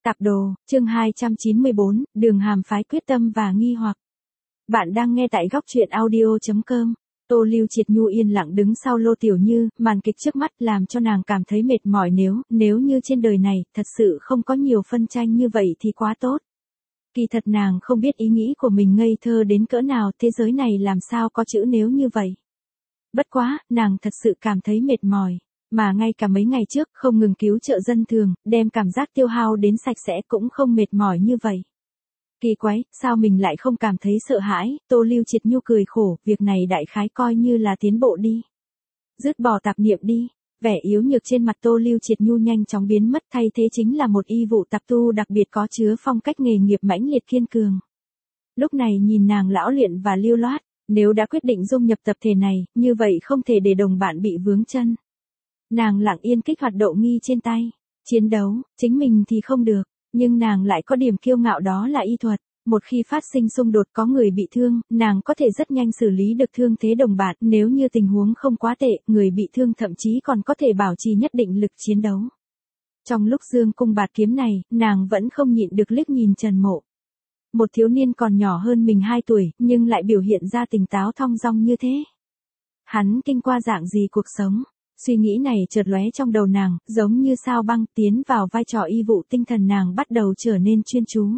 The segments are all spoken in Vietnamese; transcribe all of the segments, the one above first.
Tạp đồ, chương 294, đường hàm phái quyết tâm và nghi hoặc. Bạn đang nghe tại góc truyện audio.com. Tô Lưu Triệt Nhu yên lặng đứng sau Lô Tiểu Như, màn kịch trước mắt làm cho nàng cảm thấy mệt mỏi nếu như trên đời này thật sự không có nhiều phân tranh như vậy thì quá tốt. Kỳ thật nàng không biết ý nghĩ của mình ngây thơ đến cỡ nào, thế giới này làm sao có chữ nếu như vậy. Bất quá, nàng thật sự cảm thấy mệt mỏi. Mà ngay cả mấy ngày trước không ngừng cứu trợ dân thường, đem cảm giác tiêu hao đến sạch sẽ cũng không mệt mỏi như vậy. Kỳ quái, sao mình lại không cảm thấy sợ hãi, Tô Lưu Triệt Nhu cười khổ, việc này đại khái coi như là tiến bộ đi. Dứt bỏ tạp niệm đi, vẻ yếu nhược trên mặt Tô Lưu Triệt Nhu nhanh chóng biến mất, thay thế chính là một y vụ tạp tu đặc biệt có chứa phong cách nghề nghiệp mãnh liệt kiên cường. Lúc này nhìn nàng lão luyện và lưu loát, nếu đã quyết định dung nhập tập thể này, như vậy không thể để đồng bạn bị vướng chân. Nàng lặng yên kích hoạt độ nghi trên tay. Chiến đấu, chính mình thì không được, nhưng nàng lại có điểm kiêu ngạo đó là y thuật. Một khi phát sinh xung đột có người bị thương, nàng có thể rất nhanh xử lý được thương thế đồng bạn. Nếu như tình huống không quá tệ, người bị thương thậm chí còn có thể bảo trì nhất định lực chiến đấu. Trong lúc dương cung bạt kiếm này, nàng vẫn không nhịn được liếc nhìn Trần Mộ. Một thiếu niên còn nhỏ hơn mình 2 tuổi, nhưng lại biểu hiện ra tỉnh táo thong dong như thế. Hắn kinh qua dạng gì cuộc sống? Suy nghĩ này chợt lóe trong đầu nàng, giống như sao băng tiến vào vai trò y vụ, tinh thần nàng bắt đầu trở nên chuyên chú.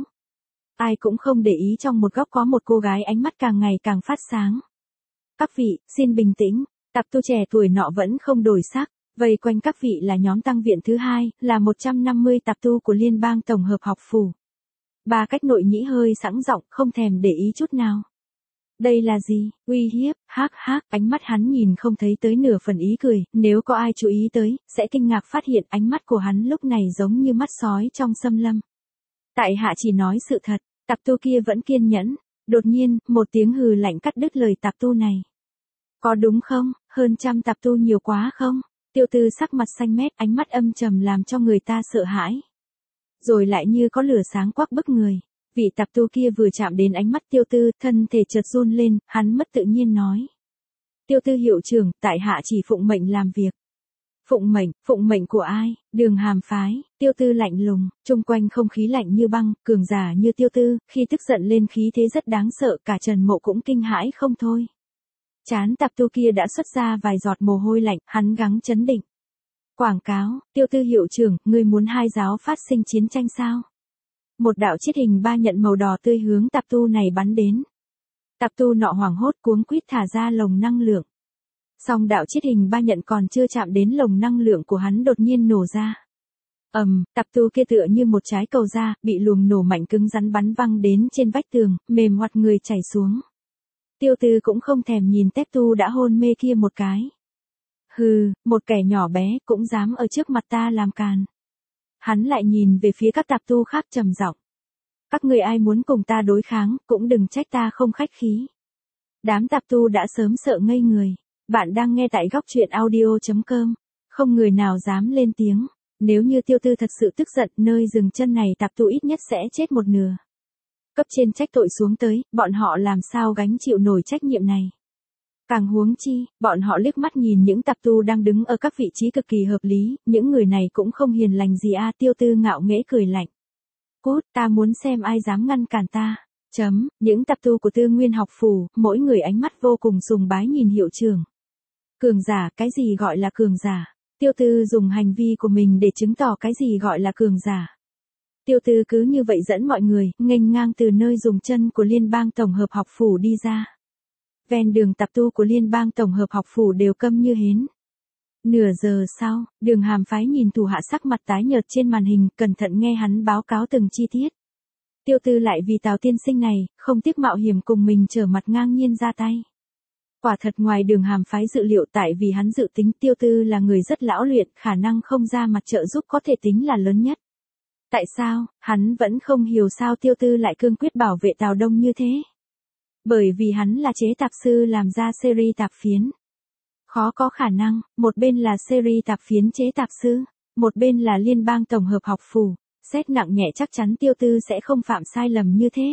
Ai cũng không để ý trong một góc có một cô gái ánh mắt càng ngày càng phát sáng. Các vị, xin bình tĩnh, tạp tu trẻ tuổi nọ vẫn không đổi sắc, vây quanh các vị là nhóm tăng viện thứ 2, là 150 tạp tu của Liên bang Tổng hợp học phủ. Ba cách nội nhĩ hơi sẵn giọng, không thèm để ý chút nào. Đây là gì? Uy hiếp, ánh mắt hắn nhìn không thấy tới nửa phần ý cười, nếu có ai chú ý tới, sẽ kinh ngạc phát hiện ánh mắt của hắn lúc này giống như mắt sói trong xâm lâm. Tại hạ chỉ nói sự thật, tạp tu kia vẫn kiên nhẫn, đột nhiên, một tiếng hừ lạnh cắt đứt lời tạp tu này. Có đúng không, hơn trăm tạp tu nhiều quá không? Tiêu Tư sắc mặt xanh mét, ánh mắt âm trầm làm cho người ta sợ hãi. Rồi lại như có lửa sáng quắc bức người. Vị tạp tu kia vừa chạm đến ánh mắt Tiêu Tư, thân thể chợt run lên, hắn mất tự nhiên nói. Tiêu Tư hiệu trưởng, tại hạ chỉ phụng mệnh làm việc. Phụng mệnh của ai? Đường hàm phái. Tiêu Tư lạnh lùng, chung quanh không khí lạnh như băng, cường giả như Tiêu Tư, khi tức giận lên khí thế rất đáng sợ, cả Trần Mộ cũng kinh hãi không thôi. Trán tạp tu kia đã xuất ra vài giọt mồ hôi lạnh, hắn gắng chấn định. Quảng cáo, Tiêu Tư hiệu trưởng, ngươi muốn hai giáo phát sinh chiến tranh sao? Một đạo chiết hình ba nhận màu đỏ tươi hướng tạp tu này bắn đến. Tạp tu nọ hoảng hốt cuống quýt thả ra lồng năng lượng. Song đạo chiết hình ba nhận còn chưa chạm đến lồng năng lượng của hắn đột nhiên nổ ra. Tạp tu kia tựa như một trái cầu da, bị luồng nổ mạnh cứng rắn bắn văng đến trên vách tường, mềm hoạt người chảy xuống. Tiêu Tư cũng không thèm nhìn tép tu đã hôn mê kia một cái. Hừ, một kẻ nhỏ bé cũng dám ở trước mặt ta làm càn. Hắn lại nhìn về phía các tạp tu khác trầm giọng. Các người ai muốn cùng ta đối kháng, cũng đừng trách ta không khách khí. Đám tạp tu đã sớm sợ ngây người. Bạn đang nghe tại góc truyện audio.com. Không người nào dám lên tiếng. Nếu như Tiêu Tư thật sự tức giận, nơi dừng chân này tạp tu ít nhất sẽ chết một nửa. Cấp trên trách tội xuống tới, bọn họ làm sao gánh chịu nổi trách nhiệm này. Càng huống chi, bọn họ liếc mắt nhìn những tạp tu đang đứng ở các vị trí cực kỳ hợp lý, những người này cũng không hiền lành gì a. Tiêu Tư ngạo nghễ cười lạnh. Cút, ta muốn xem ai dám ngăn cản ta. Những tạp tu của Tư Nguyên học phủ, mỗi người ánh mắt vô cùng sùng bái nhìn hiệu trưởng. Cường giả, cái gì gọi là cường giả? Tiêu Tư dùng hành vi của mình để chứng tỏ cái gì gọi là cường giả. Tiêu Tư cứ như vậy dẫn mọi người, nghênh ngang từ nơi dùng chân của Liên bang Tổng hợp học phủ đi ra. Ven đường tạp tu của Liên bang Tổng hợp học phủ đều câm như hến. Nửa giờ sau, đường hàm phái nhìn thủ hạ sắc mặt tái nhợt trên màn hình, cẩn thận nghe hắn báo cáo từng chi tiết. Tiêu Tư lại vì Tào tiên sinh này, không tiếc mạo hiểm cùng mình trở mặt ngang nhiên ra tay. Quả thật ngoài đường hàm phái dự liệu, tại vì hắn dự tính Tiêu Tư là người rất lão luyện, khả năng không ra mặt trợ giúp có thể tính là lớn nhất. Tại sao, hắn vẫn không hiểu sao Tiêu Tư lại cương quyết bảo vệ Tào Đông như thế. Bởi vì hắn là chế tạp sư làm ra series tạp phiến. Khó có khả năng, một bên là series tạp phiến chế tạp sư, một bên là Liên bang Tổng hợp học phủ, xét nặng nhẹ chắc chắn Tiêu Tư sẽ không phạm sai lầm như thế.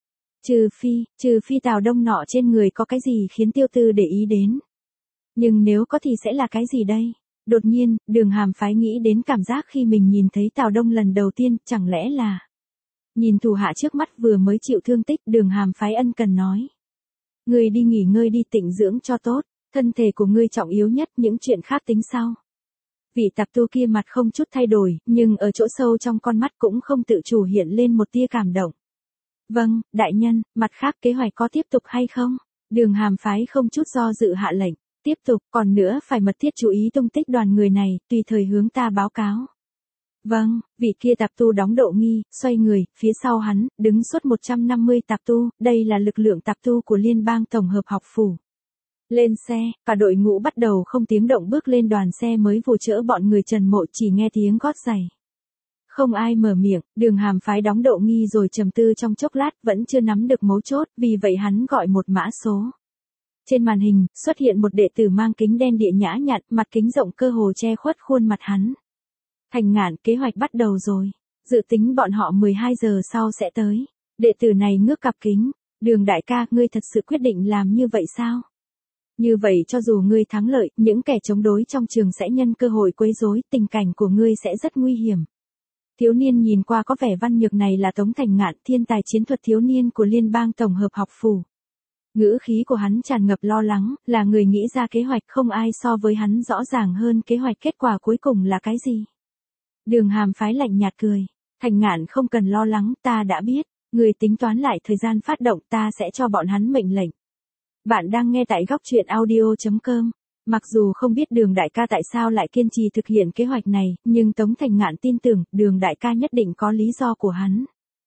Trừ phi Tào Đông nọ trên người có cái gì khiến Tiêu Tư để ý đến. Nhưng nếu có thì sẽ là cái gì đây? Đột nhiên, Đường Hàm Phái nghĩ đến cảm giác khi mình nhìn thấy Tào Đông lần đầu tiên, chẳng lẽ là... Nhìn thủ hạ trước mắt vừa mới chịu thương tích, Đường Hàm Phái ân cần nói. Ngươi đi nghỉ ngơi đi, tịnh dưỡng cho tốt, thân thể của ngươi trọng yếu nhất, những chuyện khác tính sau. Vị tạp tu kia mặt không chút thay đổi, nhưng ở chỗ sâu trong con mắt cũng không tự chủ hiện lên một tia cảm động. Vâng, đại nhân, mặt khác kế hoạch có tiếp tục hay không? Đường Hàm Phái không chút do dự hạ lệnh. Tiếp tục, còn nữa phải mật thiết chú ý tung tích đoàn người này, tùy thời hướng ta báo cáo. Vâng, vị kia tạp tu đóng độ nghi, xoay người, phía sau hắn, đứng suốt 150 tạp tu, đây là lực lượng tạp tu của Liên bang Tổng hợp học phủ. Lên xe, cả đội ngũ bắt đầu không tiếng động bước lên đoàn xe mới vồ chữa bọn người Trần Mộ, chỉ nghe tiếng gót giày. Không ai mở miệng, Đường Hàm Phái đóng độ nghi rồi trầm tư trong chốc lát, vẫn chưa nắm được mấu chốt, vì vậy hắn gọi một mã số. Trên màn hình, xuất hiện một đệ tử mang kính đen địa nhã nhặn, mặt kính rộng cơ hồ che khuất khuôn mặt hắn. Thành Ngạn, kế hoạch bắt đầu rồi. Dự tính bọn họ 12 giờ sau sẽ tới. Đệ tử này ngước cặp kính. Đường đại ca, ngươi thật sự quyết định làm như vậy sao? Như vậy cho dù ngươi thắng lợi, những kẻ chống đối trong trường sẽ nhân cơ hội quấy rối, tình cảnh của ngươi sẽ rất nguy hiểm. Thiếu niên nhìn qua có vẻ văn nhược này là Tống Thành Ngạn, thiên tài chiến thuật thiếu niên của Liên bang Tổng hợp học phủ. Ngữ khí của hắn tràn ngập lo lắng, là người nghĩ ra kế hoạch, không ai so với hắn rõ ràng hơn kế hoạch kết quả cuối cùng là cái gì. Đường Hàm Phái lạnh nhạt cười. Thành Ngạn không cần lo lắng, ta đã biết. Người tính toán lại thời gian phát động, ta sẽ cho bọn hắn mệnh lệnh. Bạn đang nghe tại góc truyện audio.com. Mặc dù không biết Đường đại ca tại sao lại kiên trì thực hiện kế hoạch này, nhưng Tống Thành Ngạn tin tưởng, Đường đại ca nhất định có lý do của hắn.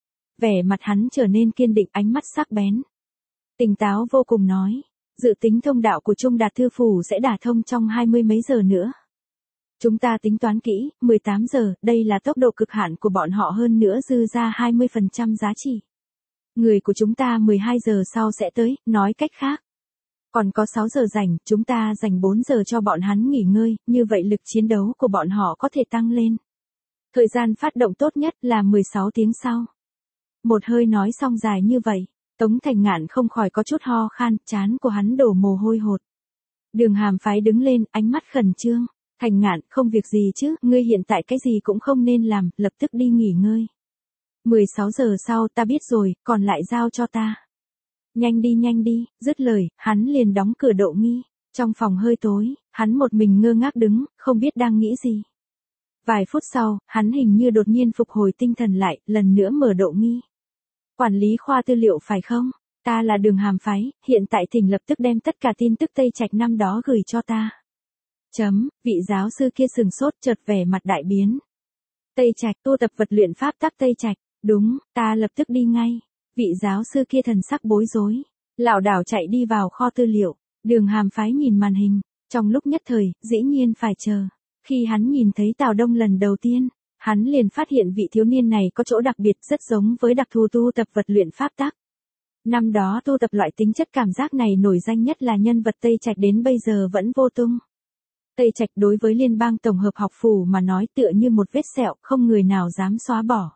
Vẻ mặt hắn trở nên kiên định, ánh mắt sắc bén. Tỉnh táo vô cùng nói. Dự tính thông đạo của Trung Đạt Thư Phủ sẽ đả thông trong 20 mấy giờ nữa. Chúng ta tính toán kỹ, 18 giờ, đây là tốc độ cực hạn của bọn họ, hơn nữa dư ra 20% giá trị. Người của chúng ta 12 giờ sau sẽ tới, nói cách khác. Còn có 6 giờ rảnh, chúng ta dành 4 giờ cho bọn hắn nghỉ ngơi, như vậy lực chiến đấu của bọn họ có thể tăng lên. Thời gian phát động tốt nhất là 16 tiếng sau. Một hơi nói xong dài như vậy, Tống Thành Ngạn không khỏi có chút ho khan, trán của hắn đổ mồ hôi hột. Đường Hàm Phái đứng lên, ánh mắt khẩn trương. Thành Ngạn, không việc gì chứ, ngươi hiện tại cái gì cũng không nên làm, lập tức đi nghỉ ngơi. 16 giờ sau, ta biết rồi, còn lại giao cho ta. Nhanh đi, dứt lời, hắn liền đóng cửa độ nghi. Trong phòng hơi tối, hắn một mình ngơ ngác đứng, không biết đang nghĩ gì. Vài phút sau, hắn hình như đột nhiên phục hồi tinh thần lại, lần nữa mở độ nghi. Quản lý khoa tư liệu phải không? Ta là Đường Hàm Phái, hiện tại thỉnh lập tức đem tất cả tin tức Tây Trạch năm đó gửi cho ta. Vị giáo sư kia sừng sốt, chợt vẻ mặt đại biến. Tây Trạch, tu tập vật luyện pháp tắc Tây Trạch, đúng, ta lập tức đi ngay. Vị giáo sư kia thần sắc bối rối, lảo đảo chạy đi vào kho tư liệu. Đường Hàm Phái nhìn màn hình, trong lúc nhất thời, dĩ nhiên phải chờ. Khi hắn nhìn thấy Tào Đông lần đầu tiên, hắn liền phát hiện vị thiếu niên này có chỗ đặc biệt, rất giống với đặc thù tu tập vật luyện pháp tắc. Năm đó tu tập loại tính chất cảm giác này nổi danh nhất là nhân vật Tây Trạch, đến bây giờ vẫn vô tung. Tây Trạch đối với Liên bang Tổng hợp học phủ mà nói tựa như một vết sẹo, không người nào dám xóa bỏ.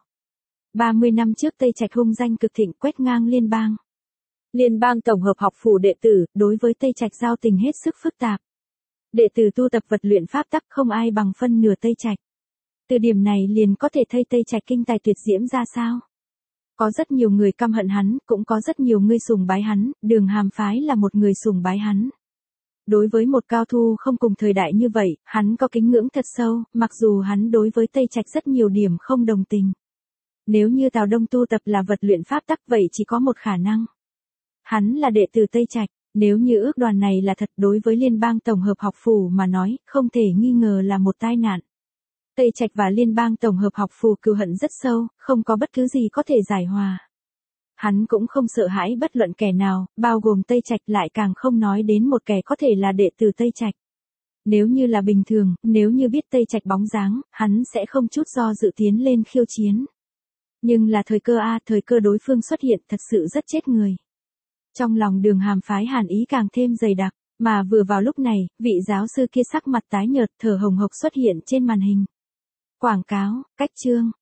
30 năm trước Tây Trạch hung danh cực thịnh, quét ngang liên bang. Liên bang Tổng hợp học phủ đệ tử, đối với Tây Trạch giao tình hết sức phức tạp. Đệ tử tu tập vật luyện pháp tắc không ai bằng phân nửa Tây Trạch. Từ điểm này liền có thể thấy Tây Trạch kinh tài tuyệt diễm ra sao. Có rất nhiều người căm hận hắn, cũng có rất nhiều người sùng bái hắn, Đường Hàm Phái là một người sùng bái hắn. Đối với một cao thủ không cùng thời đại như vậy, hắn có kính ngưỡng thật sâu, mặc dù hắn đối với Tây Trạch rất nhiều điểm không đồng tình. Nếu như Tào Đông tu tập là vật luyện pháp tắc vậy chỉ có một khả năng. Hắn là đệ tử Tây Trạch, nếu như ước đoàn này là thật, đối với Liên bang Tổng hợp học phủ mà nói, không thể nghi ngờ là một tai nạn. Tây Trạch và Liên bang Tổng hợp học phủ cừu hận rất sâu, không có bất cứ gì có thể giải hòa. Hắn cũng không sợ hãi bất luận kẻ nào, bao gồm Tây Trạch, lại càng không nói đến một kẻ có thể là đệ tử Tây Trạch. Nếu như là bình thường, nếu như biết Tây Trạch bóng dáng, hắn sẽ không chút do dự tiến lên khiêu chiến. Nhưng là thời cơ thời cơ đối phương xuất hiện thật sự rất chết người. Trong lòng Đường Hàm Phái hàn ý càng thêm dày đặc, mà vừa vào lúc này, vị giáo sư kia sắc mặt tái nhợt, thở hồng hộc xuất hiện trên màn hình. Quảng cáo, cách chương,